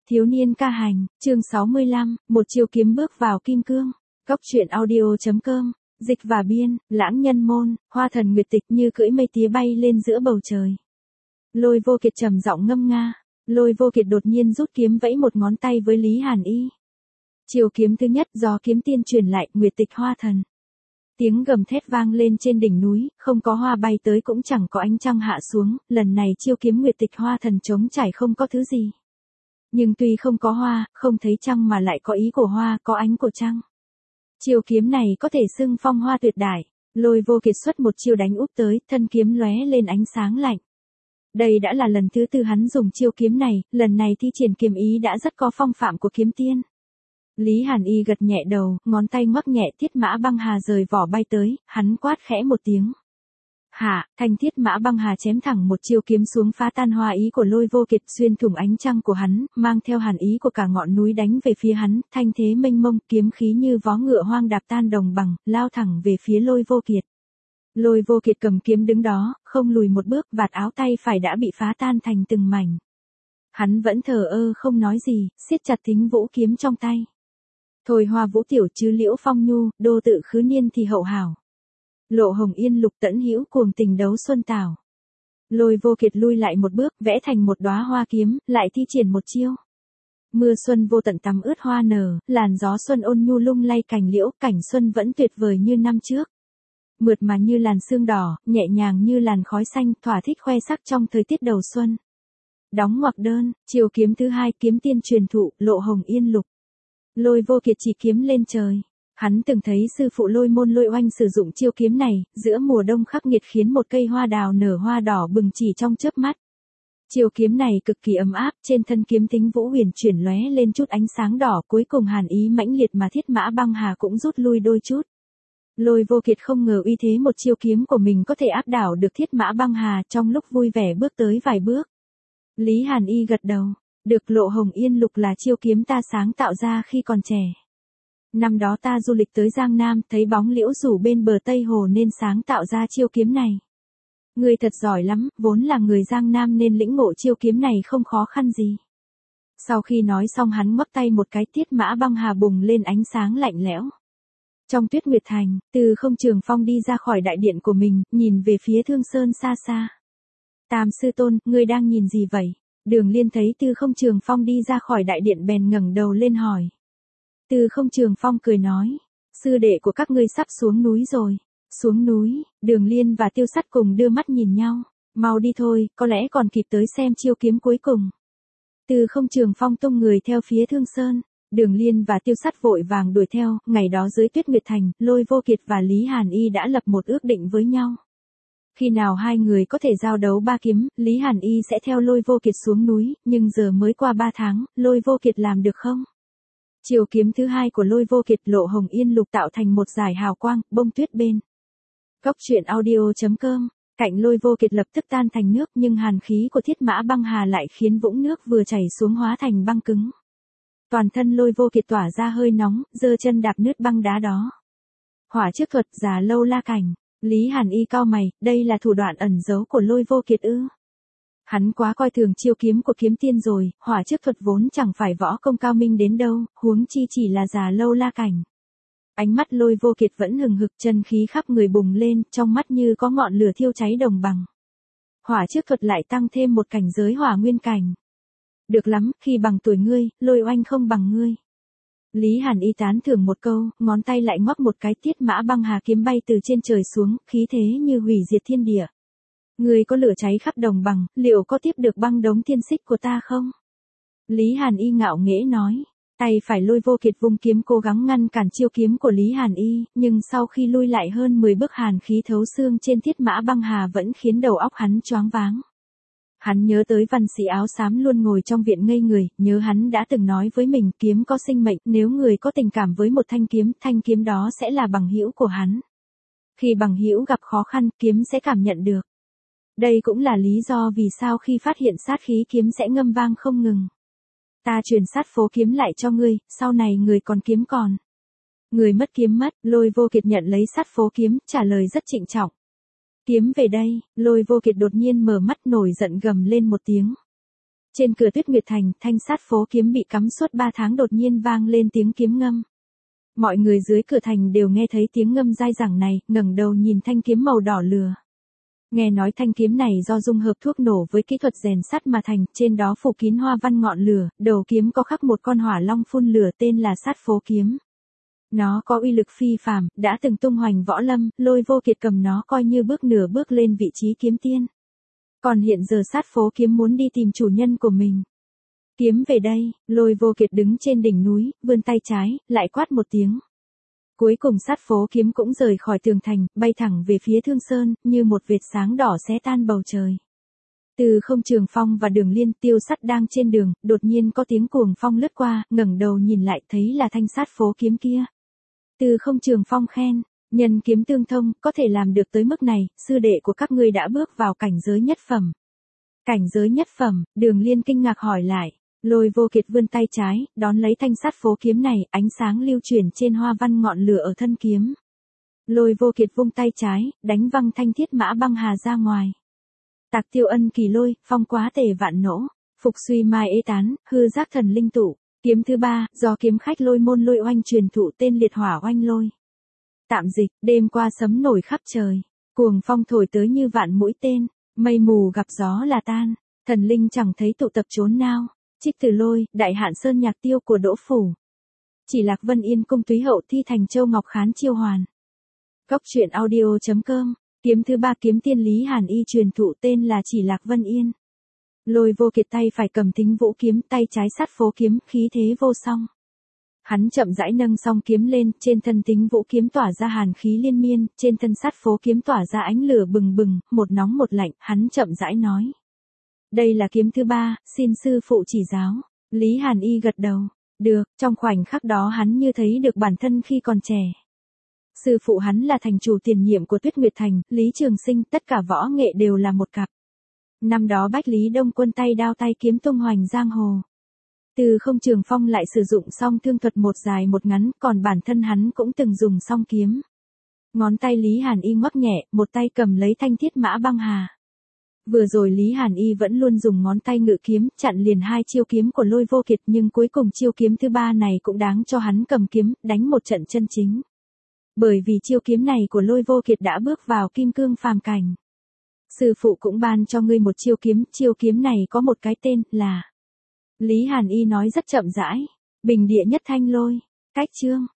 Thiếu niên ca hành, chương 65, một chiêu kiếm bước vào kim cương. Góc truyện audio.com, dịch và biên, lãng nhân môn, hoa thần nguyệt tịch như cưỡi mây tía bay lên giữa bầu trời. Lôi Vô Kiệt trầm giọng ngâm nga, Lôi Vô Kiệt đột nhiên rút kiếm vẫy một ngón tay với Lý Hàn Y. Chiêu kiếm thứ nhất do kiếm tiên truyền lại, nguyệt tịch hoa thần. Tiếng gầm thét vang lên trên đỉnh núi, không có hoa bay tới cũng chẳng có ánh trăng hạ xuống, lần này chiêu kiếm nguyệt tịch hoa thần trống trải không có thứ gì. Nhưng tuy không có hoa, không thấy trăng mà lại có ý của hoa, có ánh của trăng. Chiêu kiếm này có thể xưng phong hoa tuyệt đại. Lôi Vô Kiệt xuất một chiêu đánh úp tới, thân kiếm lóe lên ánh sáng lạnh. Đây đã là lần thứ tư hắn dùng chiêu kiếm này, lần này thi triển kiếm ý đã rất có phong phạm của kiếm tiên. Lý Hàn Y gật nhẹ đầu, ngón tay ngoắc nhẹ, thiết mã băng hà rời vỏ bay tới, hắn quát khẽ một tiếng. Hạ, thanh thiết mã băng hà chém thẳng một chiêu kiếm xuống phá tan hoa ý của Lôi Vô Kiệt, xuyên thủng ánh trăng của hắn, mang theo hàn ý của cả ngọn núi đánh về phía hắn, thanh thế mênh mông, kiếm khí như vó ngựa hoang đạp tan đồng bằng, lao thẳng về phía Lôi Vô Kiệt. Lôi Vô Kiệt cầm kiếm đứng đó, không lùi một bước, vạt áo tay phải đã bị phá tan thành từng mảnh. Hắn vẫn thờ ơ không nói gì, siết chặt thính vũ kiếm trong tay. Thôi hoa vũ tiểu chứ liễu phong nhu, đô tự khứ niên thì hậu hảo. Lộ hồng yên lục tẫn hữu cuồng tình đấu xuân tảo. Lôi Vô Kiệt lui lại một bước, vẽ thành một đóa hoa kiếm, lại thi triển một chiêu. Mưa xuân vô tận tắm ướt hoa nở, làn gió xuân ôn nhu lung lay cành liễu, cảnh xuân vẫn tuyệt vời như năm trước. Mượt mà như làn sương đỏ, nhẹ nhàng như làn khói xanh, thỏa thích khoe sắc trong thời tiết đầu xuân. Đóng ngoặc đơn, chiêu kiếm thứ hai, kiếm tiên truyền thụ, lộ hồng yên lục. Lôi Vô Kiệt chỉ kiếm lên trời. Hắn từng thấy sư phụ Lôi Môn Lôi Oanh sử dụng chiêu kiếm này, giữa mùa đông khắc nghiệt khiến một cây hoa đào nở hoa đỏ bừng chỉ trong chớp mắt. Chiêu kiếm này cực kỳ ấm áp, trên thân kiếm thính vũ huyền chuyển lóe lên chút ánh sáng đỏ, cuối cùng hàn ý mãnh liệt mà thiết mã băng hà cũng rút lui đôi chút. Lôi Vô Kiệt không ngờ uy thế một chiêu kiếm của mình có thể áp đảo được thiết mã băng hà, trong lúc vui vẻ bước tới vài bước. Lý Hàn Y gật đầu, được, lộ hồng yên lục là chiêu kiếm ta sáng tạo ra khi còn trẻ. Năm đó ta du lịch tới Giang Nam, thấy bóng liễu rủ bên bờ Tây Hồ nên sáng tạo ra chiêu kiếm này. Ngươi thật giỏi lắm, vốn là người Giang Nam nên lĩnh ngộ chiêu kiếm này không khó khăn gì. Sau khi nói xong hắn ngoắc tay một cái, thiết mã băng hà bùng lên ánh sáng lạnh lẽo. Trong Tuyết Nguyệt Thành, Từ Không Trường Phong đi ra khỏi đại điện của mình, nhìn về phía Thương Sơn xa xa. Tam sư tôn, ngươi đang nhìn gì vậy? Đường Liên thấy Từ Không Trường Phong đi ra khỏi đại điện bèn ngẩng đầu lên hỏi. Từ Không Trường Phong cười nói, sư đệ của các ngươi sắp xuống núi rồi. Xuống núi, Đường Liên và Tiêu Sắt cùng đưa mắt nhìn nhau, mau đi thôi, có lẽ còn kịp tới xem chiêu kiếm cuối cùng. Từ Không Trường Phong tung người theo phía Thương Sơn, Đường Liên và Tiêu Sắt vội vàng đuổi theo, ngày đó dưới Tuyết Nguyệt Thành, Lôi Vô Kiệt và Lý Hàn Y đã lập một ước định với nhau. Khi nào hai người có thể giao đấu ba kiếm, Lý Hàn Y sẽ theo Lôi Vô Kiệt xuống núi, nhưng giờ mới qua 3 tháng, Lôi Vô Kiệt làm được không? Chiêu kiếm thứ hai của Lôi Vô Kiệt, lộ hồng yên lục tạo thành một dải hào quang, bông tuyết bên. Góc truyện audio.com, cạnh Lôi Vô Kiệt lập tức tan thành nước, nhưng hàn khí của thiết mã băng hà lại khiến vũng nước vừa chảy xuống hóa thành băng cứng. Toàn thân Lôi Vô Kiệt tỏa ra hơi nóng, giơ chân đạp nứt băng đá đó. Hỏa trước thuật già lâu la cảnh. Lý Hàn Y cau mày, đây là thủ đoạn ẩn giấu của Lôi Vô Kiệt ư? Hắn quá coi thường chiêu kiếm của kiếm tiên rồi, hỏa trước thuật vốn chẳng phải võ công cao minh đến đâu, huống chi chỉ là già lâu la cảnh. Ánh mắt Lôi Vô Kiệt vẫn hừng hực, chân khí khắp người bùng lên, trong mắt như có ngọn lửa thiêu cháy đồng bằng. Hỏa trước thuật lại tăng thêm một cảnh giới hỏa nguyên cảnh. Được lắm, khi bằng tuổi ngươi, Lôi Oanh không bằng ngươi. Lý Hàn Y tán thưởng một câu, ngón tay lại ngoắc một cái, thiết mã băng hà kiếm bay từ trên trời xuống, khí thế như hủy diệt thiên địa. Ngươi có lửa cháy khắp đồng bằng, liệu có tiếp được băng đống thiên xích của ta không? Lý Hàn Y ngạo nghễ nói. Tay phải Lôi Vô Kiệt vung kiếm cố gắng ngăn cản chiêu kiếm của Lý Hàn Y, nhưng sau khi lui lại hơn 10 bước, hàn khí thấu xương trên thiết mã băng hà vẫn khiến đầu óc hắn choáng váng. Hắn nhớ tới văn sĩ áo xám luôn ngồi trong viện ngây người, nhớ hắn đã từng nói với mình, kiếm có sinh mệnh, nếu người có tình cảm với một thanh kiếm đó sẽ là bằng hữu của hắn. Khi bằng hữu gặp khó khăn, kiếm sẽ cảm nhận được. Đây cũng là lý do vì sao khi phát hiện sát khí, kiếm sẽ ngâm vang không ngừng. Ta truyền sát phố kiếm lại cho ngươi, sau này người còn kiếm còn. Người mất kiếm mất, Lôi Vô Kiệt nhận lấy sát phố kiếm, trả lời rất trịnh trọng. Kiếm về đây, Lôi Vô Kiệt đột nhiên mở mắt nổi giận gầm lên một tiếng. Trên cửa Tuyết Nguyệt Thành, thanh sát phố kiếm bị cắm suốt 3 tháng đột nhiên vang lên tiếng kiếm ngâm. Mọi người dưới cửa thành đều nghe thấy tiếng ngâm dai dẳng này, ngẩng đầu nhìn thanh kiếm màu đỏ lửa. Nghe nói thanh kiếm này do dung hợp thuốc nổ với kỹ thuật rèn sắt mà thành, trên đó phủ kín hoa văn ngọn lửa, đầu kiếm có khắc một con hỏa long phun lửa tên là Sát Phố Kiếm. Nó có uy lực phi phàm, đã từng tung hoành võ lâm, Lôi Vô Kiệt cầm nó coi như bước nửa bước lên vị trí kiếm tiên. Còn hiện giờ Sát Phố Kiếm muốn đi tìm chủ nhân của mình. Kiếm về đây, Lôi Vô Kiệt đứng trên đỉnh núi, vươn tay trái, lại quát một tiếng. Cuối cùng Sát Phố Kiếm cũng rời khỏi tường thành, bay thẳng về phía Thương Sơn, như một vệt sáng đỏ xé tan bầu trời. Từ không Trường Phong và Đường Liên Tiêu Sắt đang trên đường, đột nhiên có tiếng cuồng phong lướt qua, ngẩng đầu nhìn lại thấy là thanh Sát Phố Kiếm kia. Từ không Trường Phong khen, nhân kiếm tương thông, có thể làm được tới mức này, sư đệ của các ngươi đã bước vào cảnh giới nhất phẩm. Cảnh giới nhất phẩm, Đường Liên kinh ngạc hỏi lại. Lôi Vô Kiệt vươn tay trái, đón lấy thanh Sát Phố Kiếm này, ánh sáng lưu chuyển trên hoa văn ngọn lửa ở thân kiếm. Lôi Vô Kiệt vung tay trái, đánh văng thanh Thiết Mã Băng Hà ra ngoài. Tạc Tiêu Ân Kỳ Lôi, phong quá tề vạn nỗ, phục suy mai ê tán, hư giác thần linh tụ. Kiếm thứ 3, do kiếm khách Lôi Môn Lôi Oanh truyền thụ tên Liệt Hỏa Oanh Lôi. Tạm dịch, đêm qua sấm nổi khắp trời, cuồng phong thổi tới như vạn mũi tên, mây mù gặp gió là tan, thần linh chẳng thấy tụ tập trốn nào. Trích từ Lôi, Đại Hạn Sơn Nhạc Tiêu của Đỗ Phủ. Chỉ Lạc Vân Yên cung túy hậu thi thành Châu Ngọc Khán chiêu hoàn. Góc truyện audio.com, kiếm thứ 3 kiếm tiên Lý Hàn Y truyền thụ tên là Chỉ Lạc Vân Yên. Lôi Vô Kiệt tay phải cầm Thính Vũ kiếm, tay trái Sát Phố kiếm, khí thế vô song. Hắn chậm rãi nâng song kiếm lên, trên thân Thính Vũ kiếm tỏa ra hàn khí liên miên, trên thân Sát Phố kiếm tỏa ra ánh lửa bừng bừng, một nóng một lạnh, hắn chậm rãi nói. Đây là kiếm thứ 3, xin sư phụ chỉ giáo. Lý Hàn Y gật đầu. Được, trong khoảnh khắc đó hắn như thấy được bản thân khi còn trẻ. Sư phụ hắn là thành chủ tiền nhiệm của Tuyết Nguyệt Thành, Lý Trường Sinh, tất cả võ nghệ đều là một cặp. Năm đó Bách Lý Đông Quân tay đao tay kiếm tung hoành giang hồ. Từ không Trường Phong lại sử dụng song thương thuật một dài một ngắn, còn bản thân hắn cũng từng dùng song kiếm. Ngón tay Lý Hàn Y ngoắc nhẹ, một tay cầm lấy thanh Thiết Mã Băng Hà. Vừa rồi Lý Hàn Y vẫn luôn dùng ngón tay ngự kiếm, chặn liền 2 chiêu kiếm của Lôi Vô Kiệt, nhưng cuối cùng chiêu kiếm thứ 3 này cũng đáng cho hắn cầm kiếm, đánh một trận chân chính. Bởi vì chiêu kiếm này của Lôi Vô Kiệt đã bước vào kim cương phàm cảnh. Sư phụ cũng ban cho ngươi một chiêu kiếm này có một cái tên là. Lý Hàn Y nói rất chậm rãi, Bình Địa Nhất Thanh Lôi. Cách chương.